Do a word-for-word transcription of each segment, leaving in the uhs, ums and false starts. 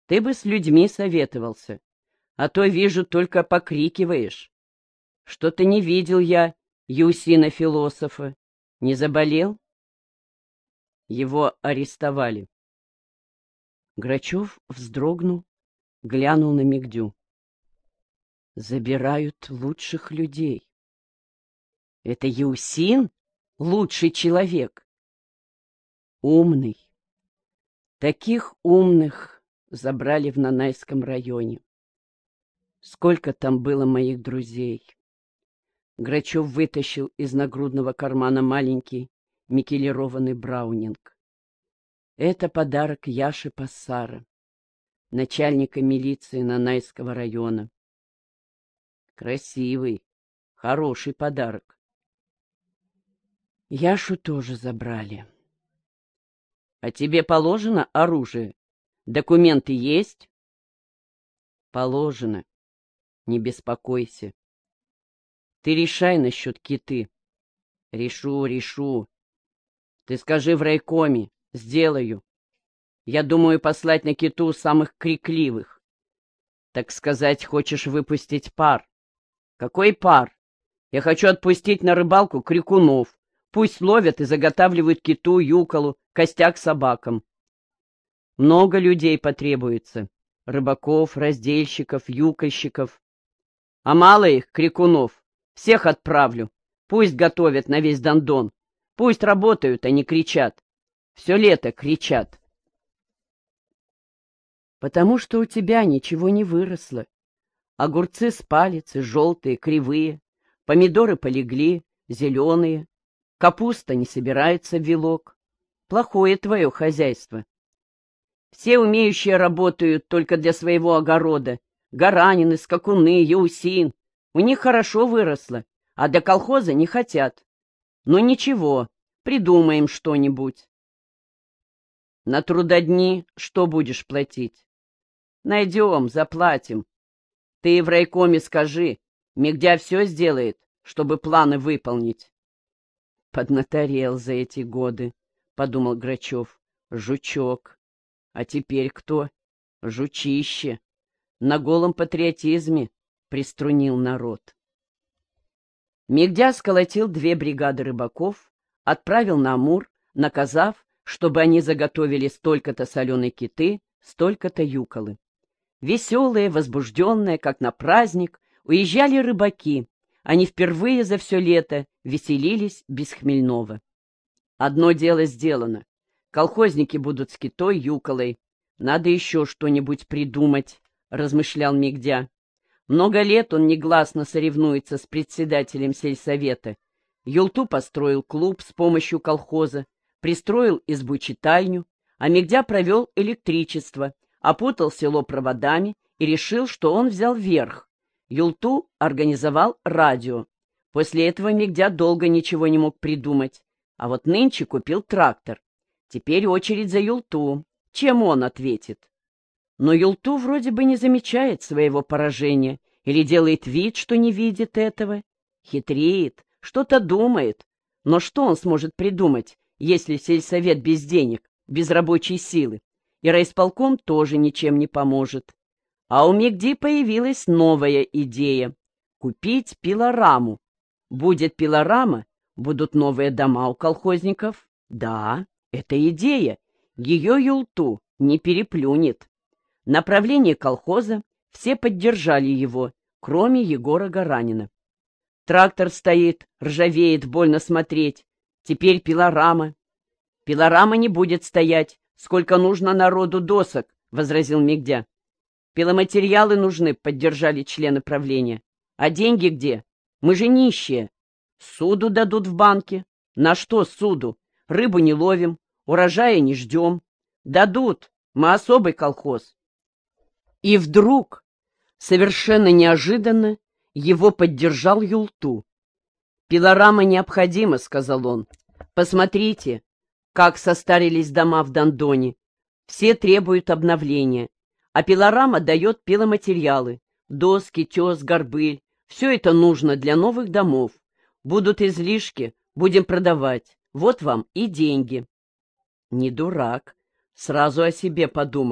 Ты бы с людьми советовался, а то, вижу, только покрикиваешь. Что-то не видел я Юсина-философа. Не заболел? Его арестовали. Грачев вздрогнул, глянул на Мигдю. Забирают лучших людей. Это Юсин лучший человек? Умный. Таких умных забрали в Нанайском районе. Сколько там было моих друзей. Грачев вытащил из нагрудного кармана маленький никелированный браунинг. Это подарок Яши Пассара, начальника милиции Нанайского района. Красивый, хороший подарок. Яшу тоже забрали. А тебе положено оружие? Документы есть? Положено. Не беспокойся. Ты решай насчет Киты. Решу, решу. Ты скажи в райкоме, сделаю. Я думаю послать на Киту самых крикливых. Так сказать, хочешь выпустить пар? Какой пар? Я хочу отпустить на рыбалку крикунов. Пусть ловят и заготавливают киту, юколу, костяк собакам. Много людей потребуется. Рыбаков, раздельщиков, юкольщиков. А мало их, крикунов. Всех отправлю. Пусть готовят на весь Дондон. Пусть работают, а не кричат. Все лето кричат. Потому что у тебя ничего не выросло. Огурцы с палицы, желтые, кривые. Помидоры полегли, зеленые. Капуста не собирается в вилок. Плохое твое хозяйство. Все умеющие работают только для своего огорода. Гаранины, скакуны, Яусин. У них хорошо выросло, а для колхоза не хотят. Но ничего, придумаем что-нибудь. На трудодни что будешь платить? Найдем, заплатим. Ты в райкоме скажи, Мигдя все сделает, чтобы планы выполнить. Поднаторел за эти годы, — подумал Грачев. Жучок. А теперь кто? Жучище. На голом патриотизме приструнил народ. Мигдя сколотил две бригады рыбаков, отправил на Амур, наказав, чтобы они заготовили столько-то соленой киты, столько-то юколы. Веселые, возбужденные, как на праздник, уезжали рыбаки. Они впервые за все лето веселились без хмельного. Одно дело сделано. Колхозники будут с китой, юколой. Надо еще что-нибудь придумать, — размышлял Мигдя. Много лет он негласно соревнуется с председателем сельсовета. Юлту построил клуб с помощью колхоза, пристроил избу-читальню, а Мигдя провел электричество, опутал село проводами и решил, что он взял верх. Юлту организовал радио. После этого Мигдя долго ничего не мог придумать. А вот нынче купил трактор. Теперь очередь за Юлту. Чем он ответит? Но Юлту вроде бы не замечает своего поражения или делает вид, что не видит этого. Хитреет, что-то думает. Но что он сможет придумать, если сельсовет без денег, без рабочей силы? И райисполком тоже ничем не поможет. А у Мигди появилась новая идея — купить пилораму. Будет пилорама, будут новые дома у колхозников. Да, это идея. Ее Юлту не переплюнет. Направление колхоза все поддержали его, кроме Егора Гаранина. Трактор стоит, ржавеет, больно смотреть. Теперь пилорама. Пилорама не будет стоять, сколько нужно народу досок, — возразил Мигдя. Пиломатериалы нужны, — поддержали члены правления. А деньги где? Мы же нищие. Суду дадут в банке. На что суду? Рыбу не ловим, урожая не ждем. Дадут, мы особый колхоз. И вдруг, совершенно неожиданно, его поддержал Юлту. «Пилорама необходима», — сказал он. «Посмотрите, как состарились дома в Дондоне. Все требуют обновления. А пилорама дает пиломатериалы. Доски, тес, горбыль. Все это нужно для новых домов. Будут излишки, будем продавать. Вот вам и деньги». Не дурак. Сразу о себе подумал.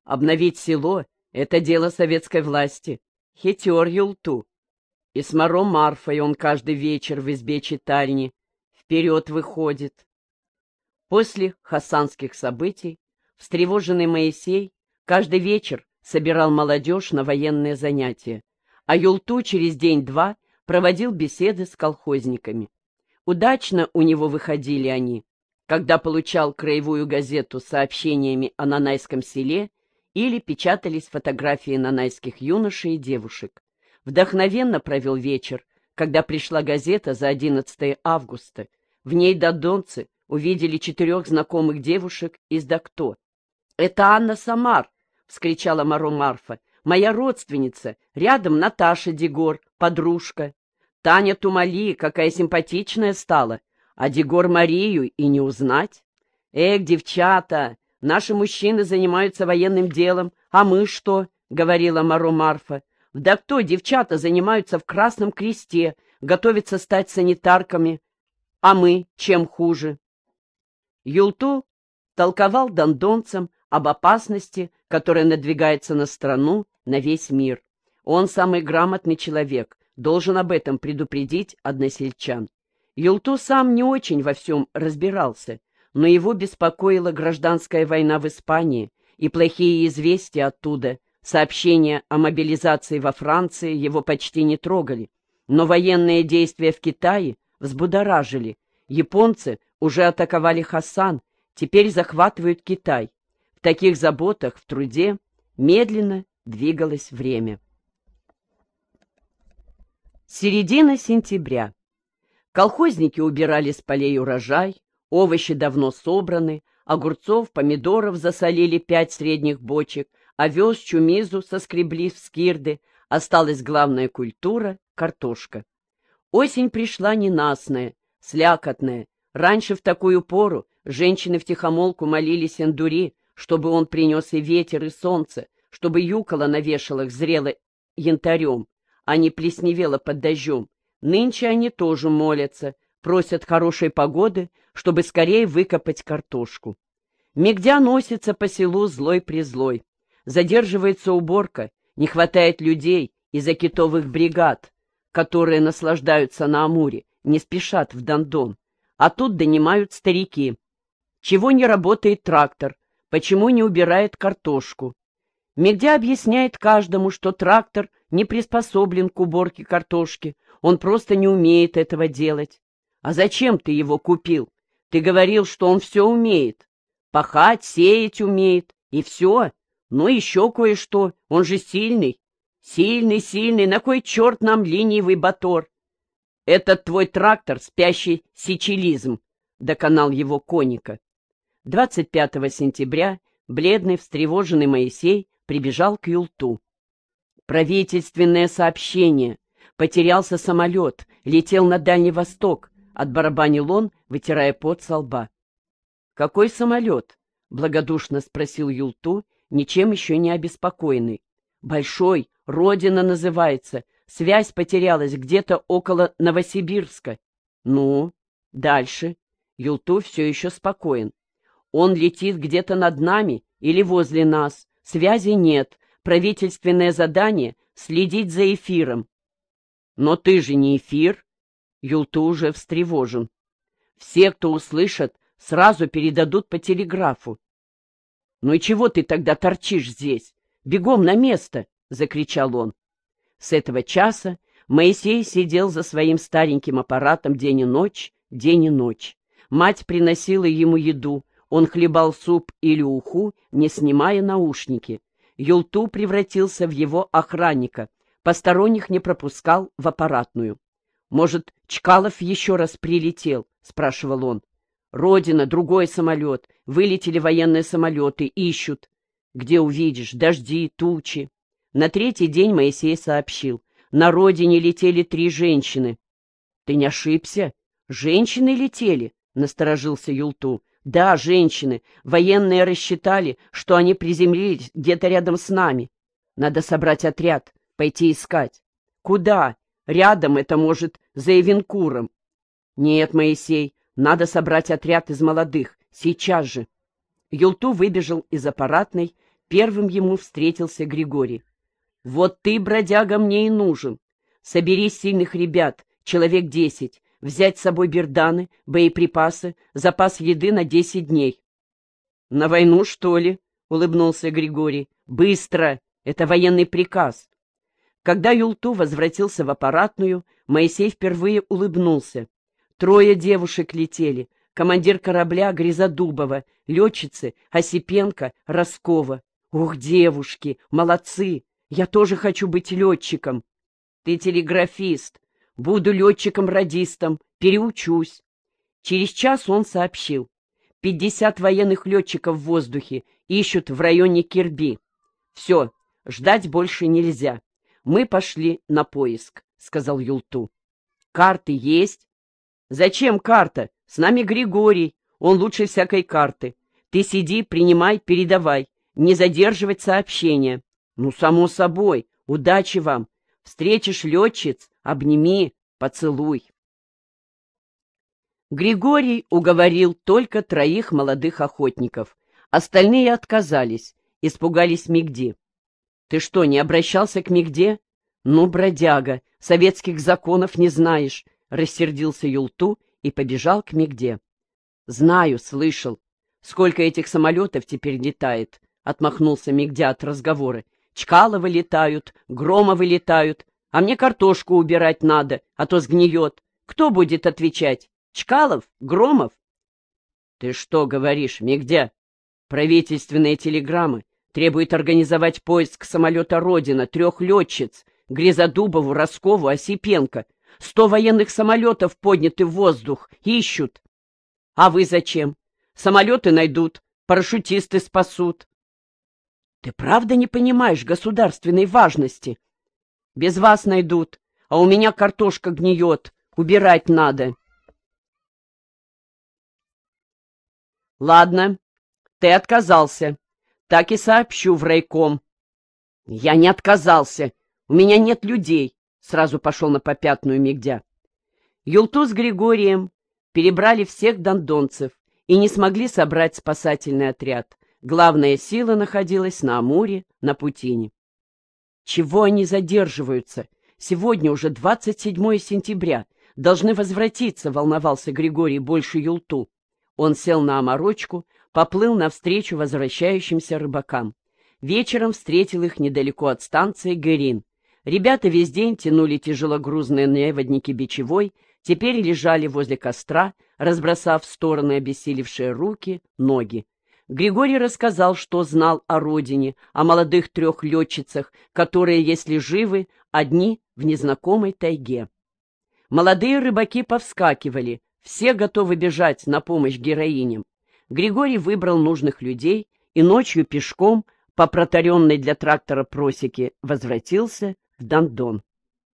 Обновить село — это дело советской власти. Хитер Юлту. И с Моро Марфой он каждый вечер в избе читальни вперед выходит. После хасанских событий встревоженный Моисей каждый вечер собирал молодежь на военные занятия, а Юлту через день-два проводил беседы с колхозниками. Удачно у него выходили они, когда получал краевую газету с сообщениями о Нанайском селе или печатались фотографии нанайских юношей и девушек. Вдохновенно провел вечер, когда пришла газета за одиннадцатое августа. В ней додонцы увидели четырех знакомых девушек из Дакто. «Это Анна Самар!» — вскричала Моро Марфа. «Моя родственница, рядом Наташа Дегор, подружка. Таня Тумали, какая симпатичная стала, а Дегор Марию и не узнать. Эх, девчата, наши мужчины занимаются военным делом, а мы что?» — говорила Моро Марфа. «В Дакто девчата занимаются в Красном Кресте, готовятся стать санитарками, а мы чем хуже?» Юлту толковал дондонцам об опасности, которая надвигается на страну, на весь мир. Он самый грамотный человек, должен об этом предупредить односельчан. Юлту сам не очень во всем разбирался, но его беспокоила гражданская война в Испании и плохие известия оттуда. Сообщения о мобилизации во Франции его почти не трогали. Но военные действия в Китае взбудоражили. Японцы уже атаковали Хасан, теперь захватывают Китай. В таких заботах, в труде медленно двигалось время. Середина сентября. Колхозники убирали с полей урожай, овощи давно собраны, огурцов, помидоров засолили пять средних бочек, овес, чумизу соскребли в скирды, осталась главная культура — картошка. Осень пришла ненастная, слякотная. Раньше в такую пору женщины втихомолку молились Эндури, чтобы он принес и ветер, и солнце, чтобы юкола на вешалах зрела янтарем, а не плесневела под дождем. Нынче они тоже молятся, просят хорошей погоды, чтобы скорее выкопать картошку. Мигдя носится по селу злой-призлой. Задерживается уборка, не хватает людей из-за китовых бригад, которые наслаждаются на Амуре, не спешат в Дондон. А тут донимают старики. Чего не работает трактор? Почему не убирает картошку? Мигдя объясняет каждому, что трактор не приспособлен к уборке картошки, он просто не умеет этого делать. А зачем ты его купил? Ты говорил, что он все умеет. Пахать, сеять умеет, и все. Ну, еще кое-что, он же сильный. Сильный, сильный, на кой черт нам ленивый батор? Этот твой трактор — спящий сичилизм, — доконал его Коника. двадцать пятого сентября бледный, встревоженный Моисей прибежал к Юлту. Правительственное сообщение. Потерялся самолет, летел на Дальний Восток, — отбарабанил он, вытирая пот со лба. — Какой самолет? — благодушно спросил Юлту, ничем еще не обеспокоенный. — Большой, Родина называется. Связь потерялась где-то около Новосибирска. — Ну, дальше. Юлту все еще спокоен. Он летит где-то над нами или возле нас. Связи нет. Правительственное задание — следить за эфиром. — Но ты же не эфир. Юлту уже встревожен. Все, кто услышат, сразу передадут по телеграфу. — Ну и чего ты тогда торчишь здесь? Бегом на место! — закричал он. С этого часа Моисей сидел за своим стареньким аппаратом день и ночь, день и ночь. Мать приносила ему еду, он хлебал суп или уху, не снимая наушники. Юлту превратился в его охранника, посторонних не пропускал в аппаратную. «Может, Чкалов еще раз прилетел?» — спрашивал он. «Родина, другой самолет, вылетели военные самолеты, ищут. Где увидишь, дожди, тучи». На третий день Моисей сообщил. На родине летели три женщины. — Ты не ошибся? Женщины летели? — насторожился Юлту. — Да, женщины. Военные рассчитали, что они приземлились где-то рядом с нами. Надо собрать отряд, пойти искать. — Куда? Рядом это, может, за Эвенкуром. — Нет, Моисей, надо собрать отряд из молодых. Сейчас же. Юлту выбежал из аппаратной, Первым ему встретился Григорий. «Вот ты, бродяга, мне и нужен. Собери сильных ребят, человек десять, взять с собой берданы, боеприпасы, запас еды на десять дней». «На войну, что ли?» — улыбнулся Григорий. «Быстро! Это военный приказ». Когда Юлту возвратился в аппаратную, Моисей впервые улыбнулся. Трое девушек летели: командир корабля Гризодубова, летчицы Осипенко, Роскова. Ох, девушки, молодцы! Я тоже хочу быть летчиком. Ты телеграфист. Буду летчиком-радистом, переучусь. Через час он сообщил. Пятьдесят военных летчиков в воздухе ищут в районе Кирби. Все, ждать больше нельзя. Мы пошли на поиск, — сказал Юлту. Карты есть? Зачем карта? С нами Григорий, он лучше всякой карты. Ты сиди, принимай, передавай, не задерживать сообщения. Ну, само собой, удачи вам. Встретишь летчиц, обними, поцелуй. Григорий уговорил только троих молодых охотников. Остальные отказались, испугались Мигди. Ты что, не обращался к Мигде? Ну, бродяга, советских законов не знаешь, — рассердился Юлту и побежал к Мигде. Знаю, слышал. Сколько этих самолетов теперь летает, — отмахнулся Мигдя от разговора. Чкаловы летают, Громовы летают, а мне картошку убирать надо, а то сгниет. Кто будет отвечать? Чкалов? Громов? Ты что говоришь, Мигдя? Правительственные телеграммы требуют организовать поиск самолета «Родина», трех летчиц, Гризодубову, Роскову, Осипенко. Сто военных самолетов подняты в воздух, ищут. А вы зачем? Самолеты найдут, парашютисты спасут. Ты правда не понимаешь государственной важности? Без вас найдут, а у меня картошка гниет, убирать надо. Ладно, ты отказался. Так и сообщу в райком. Я не отказался. У меня нет людей. Сразу пошел на попятную Мигдя. Юлту с Григорием перебрали всех дондонцев и не смогли собрать спасательный отряд. Главная сила находилась на Амуре, на Путине. Чего они задерживаются? Сегодня уже двадцать седьмое сентября. Должны возвратиться, волновался Григорий больше Юлту. Он сел на оморочку, поплыл навстречу возвращающимся рыбакам. Вечером встретил их недалеко от станции Гэрин. Ребята весь день тянули тяжелогрузные неводники бичевой, теперь лежали возле костра, разбросав в стороны обессилевшие руки, ноги. Григорий рассказал, что знал о родине, о молодых трех летчицах, которые, если живы, одни в незнакомой тайге. Молодые рыбаки повскакивали, все готовы бежать на помощь героиням. Григорий выбрал нужных людей и ночью пешком по протаренной для трактора просеке возвратился в Дондон.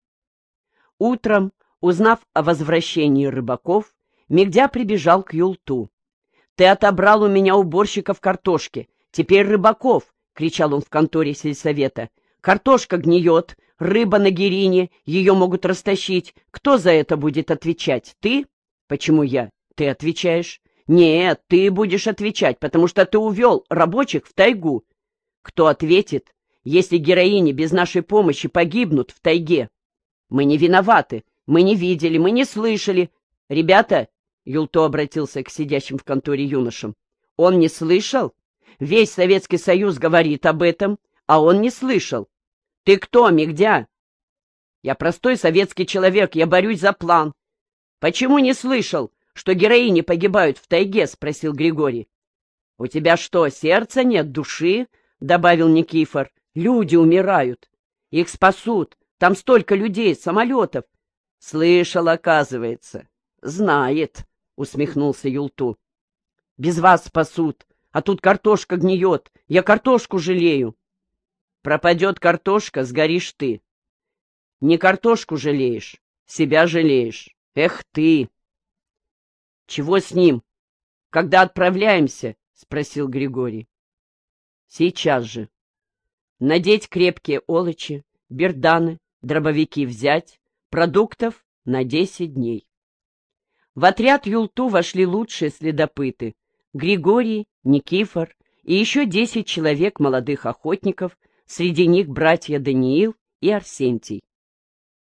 Утром, узнав о возвращении рыбаков, Мигдя прибежал к Юлту. «Ты отобрал у меня уборщиков картошки, теперь рыбаков!» — кричал он в конторе сельсовета. «Картошка гниет, рыба на Герине, ее могут растащить. Кто за это будет отвечать? Ты?» «Почему я? Ты отвечаешь?» «Нет, ты будешь отвечать, потому что ты увел рабочих в тайгу». «Кто ответит, если героини без нашей помощи погибнут в тайге?» «Мы не виноваты, мы не видели, мы не слышали. Ребята...» — Юлто обратился к сидящим в конторе юношам. «Он не слышал? Весь Советский Союз говорит об этом, а он не слышал. Ты кто, Мигдя?» «Я простой советский человек, я борюсь за план». «Почему не слышал, что героини погибают в тайге?» — спросил Григорий. «У тебя что, сердца нет, души?» — добавил Никифор. «Люди умирают. Их спасут. Там столько людей, самолетов». «Слышал, оказывается. Знает», — усмехнулся Юлту. «Без вас спасут, а тут картошка гниет. Я картошку жалею». «Пропадет картошка, сгоришь ты». «Не картошку жалеешь, себя жалеешь. Эх ты!» «Чего с ним? Когда отправляемся?» — спросил Григорий. «Сейчас же. Надеть крепкие олочи, берданы, дробовики взять, продуктов на десять дней». В отряд Юлту вошли лучшие следопыты — Григорий, Никифор и еще десять человек молодых охотников, среди них братья Даниил и Арсентий.